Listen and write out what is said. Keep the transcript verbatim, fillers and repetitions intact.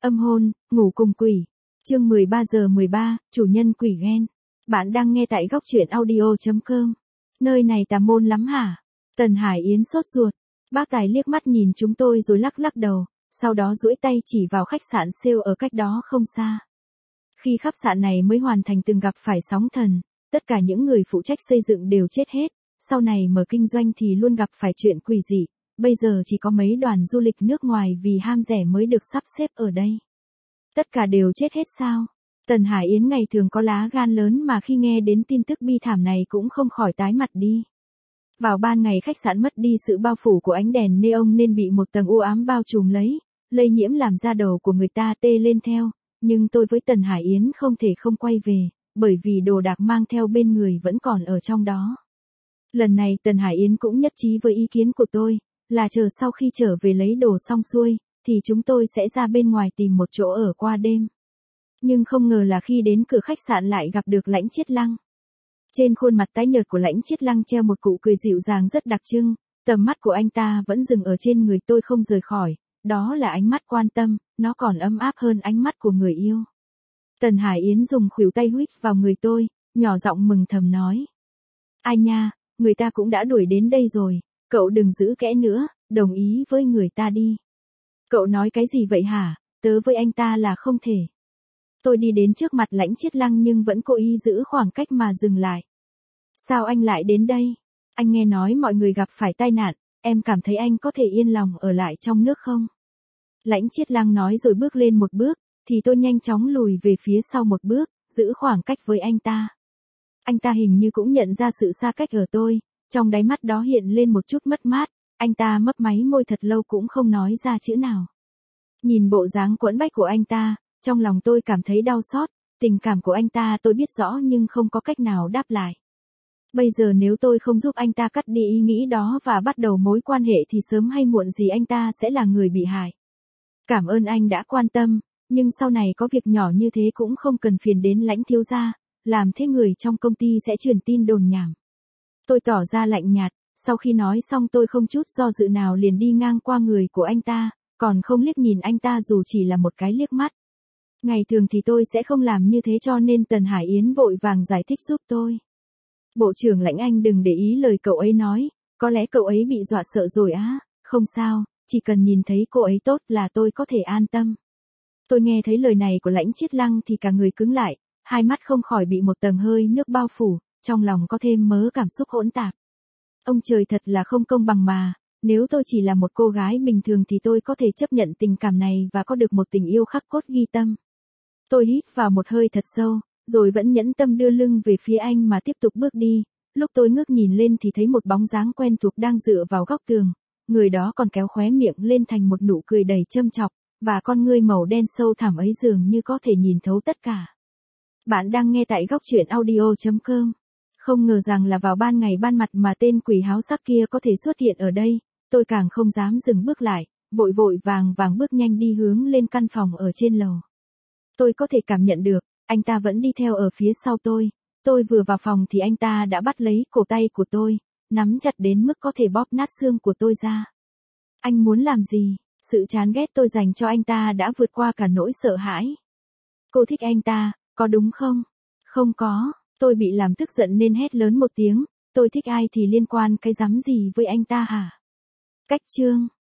Âm hôn, ngủ cùng quỷ. Chương mười ba giờ mười ba, chủ nhân quỷ ghen. Bạn đang nghe tại góc truyện audio chấm com. Nơi này tà môn lắm hả? Tần Hải Yến sốt ruột. Bác Tài liếc mắt nhìn chúng tôi rồi lắc lắc đầu, sau đó duỗi tay chỉ vào khách sạn sale ở cách đó không xa. Khi khách sạn này mới hoàn thành từng gặp phải sóng thần, tất cả những người phụ trách xây dựng đều chết hết, sau này mở kinh doanh thì luôn gặp phải chuyện quỷ dị, bây giờ chỉ có mấy đoàn du lịch nước ngoài vì ham rẻ mới được sắp xếp ở đây. Tất cả đều chết hết sao? Tần Hải Yến ngày thường có lá gan lớn mà khi nghe đến tin tức bi thảm này cũng không khỏi tái mặt đi. Vào ban ngày khách sạn mất đi sự bao phủ của ánh đèn neon nên bị một tầng u ám bao trùm lấy, lây nhiễm làm da đầu của người ta tê lên theo, nhưng tôi với Tần Hải Yến không thể không quay về, bởi vì đồ đạc mang theo bên người vẫn còn ở trong đó. Lần này Tần Hải Yến cũng nhất trí với ý kiến của tôi, là chờ sau khi trở về lấy đồ xong xuôi, thì chúng tôi sẽ ra bên ngoài tìm một chỗ ở qua đêm. Nhưng không ngờ là khi đến cửa khách sạn lại gặp được Lãnh Chiết Lăng. Trên khuôn mặt tái nhợt của Lãnh Chiết Lăng treo một nụ cười dịu dàng rất đặc trưng, tầm mắt của anh ta vẫn dừng ở trên người tôi không rời khỏi, đó là ánh mắt quan tâm, nó còn ấm áp hơn ánh mắt của người yêu. Tần Hải Yến dùng khuỷu tay huýt vào người tôi, nhỏ giọng mừng thầm nói. Ai nha, người ta cũng đã đuổi đến đây rồi, cậu đừng giữ kẽ nữa, đồng ý với người ta đi. Cậu nói cái gì vậy hả, tớ với anh ta là không thể. Tôi đi đến trước mặt Lãnh Chiết Lăng nhưng vẫn cố ý giữ khoảng cách mà dừng lại. Sao anh lại đến đây? Anh nghe nói mọi người gặp phải tai nạn, em cảm thấy anh có thể yên lòng ở lại trong nước không? Lãnh Chiết Lăng nói rồi bước lên một bước, thì tôi nhanh chóng lùi về phía sau một bước, giữ khoảng cách với anh ta. Anh ta hình như cũng nhận ra sự xa cách ở tôi, trong đáy mắt đó hiện lên một chút mất mát, anh ta mấp máy môi thật lâu cũng không nói ra chữ nào. Nhìn bộ dáng quẫn bách của anh ta, trong lòng tôi cảm thấy đau xót, tình cảm của anh ta tôi biết rõ nhưng không có cách nào đáp lại. Bây giờ nếu tôi không giúp anh ta cắt đi ý nghĩ đó và bắt đầu mối quan hệ thì sớm hay muộn gì anh ta sẽ là người bị hại. Cảm ơn anh đã quan tâm, nhưng sau này có việc nhỏ như thế cũng không cần phiền đến Lãnh thiếu gia, làm thế người trong công ty sẽ truyền tin đồn nhảm. Tôi tỏ ra lạnh nhạt, sau khi nói xong tôi không chút do dự nào liền đi ngang qua người của anh ta, còn không liếc nhìn anh ta dù chỉ là một cái liếc mắt. Ngày thường thì tôi sẽ không làm như thế cho nên Tần Hải Yến vội vàng giải thích giúp tôi. Bộ trưởng Lãnh anh đừng để ý lời cậu ấy nói, có lẽ cậu ấy bị dọa sợ rồi á, không sao, chỉ cần nhìn thấy cô ấy tốt là tôi có thể an tâm. Tôi nghe thấy lời này của Lãnh Chiết Lăng thì cả người cứng lại, hai mắt không khỏi bị một tầng hơi nước bao phủ, trong lòng có thêm mớ cảm xúc hỗn tạp. Ông trời thật là không công bằng mà, nếu tôi chỉ là một cô gái bình thường thì tôi có thể chấp nhận tình cảm này và có được một tình yêu khắc cốt ghi tâm. Tôi hít vào một hơi thật sâu, rồi vẫn nhẫn tâm đưa lưng về phía anh mà tiếp tục bước đi. Lúc tôi ngước nhìn lên thì thấy một bóng dáng quen thuộc đang dựa vào góc tường, người đó còn kéo khóe miệng lên thành một nụ cười đầy châm chọc, và con ngươi màu đen sâu thẳm ấy dường như có thể nhìn thấu tất cả. Bạn đang nghe tại góc truyện audio chấm com. Không ngờ rằng là vào ban ngày ban mặt mà tên quỷ háo sắc kia có thể xuất hiện ở đây, tôi càng không dám dừng bước lại, vội vội vàng vàng bước nhanh đi hướng lên căn phòng ở trên lầu. Tôi có thể cảm nhận được, anh ta vẫn đi theo ở phía sau tôi, tôi vừa vào phòng thì anh ta đã bắt lấy cổ tay của tôi, nắm chặt đến mức có thể bóp nát xương của tôi ra. Anh muốn làm gì? Sự chán ghét tôi dành cho anh ta đã vượt qua cả nỗi sợ hãi. Cô thích anh ta, có đúng không? Không có, tôi bị làm tức giận nên hét lớn một tiếng, tôi thích ai thì liên quan cái rắm gì với anh ta hả? Cách chương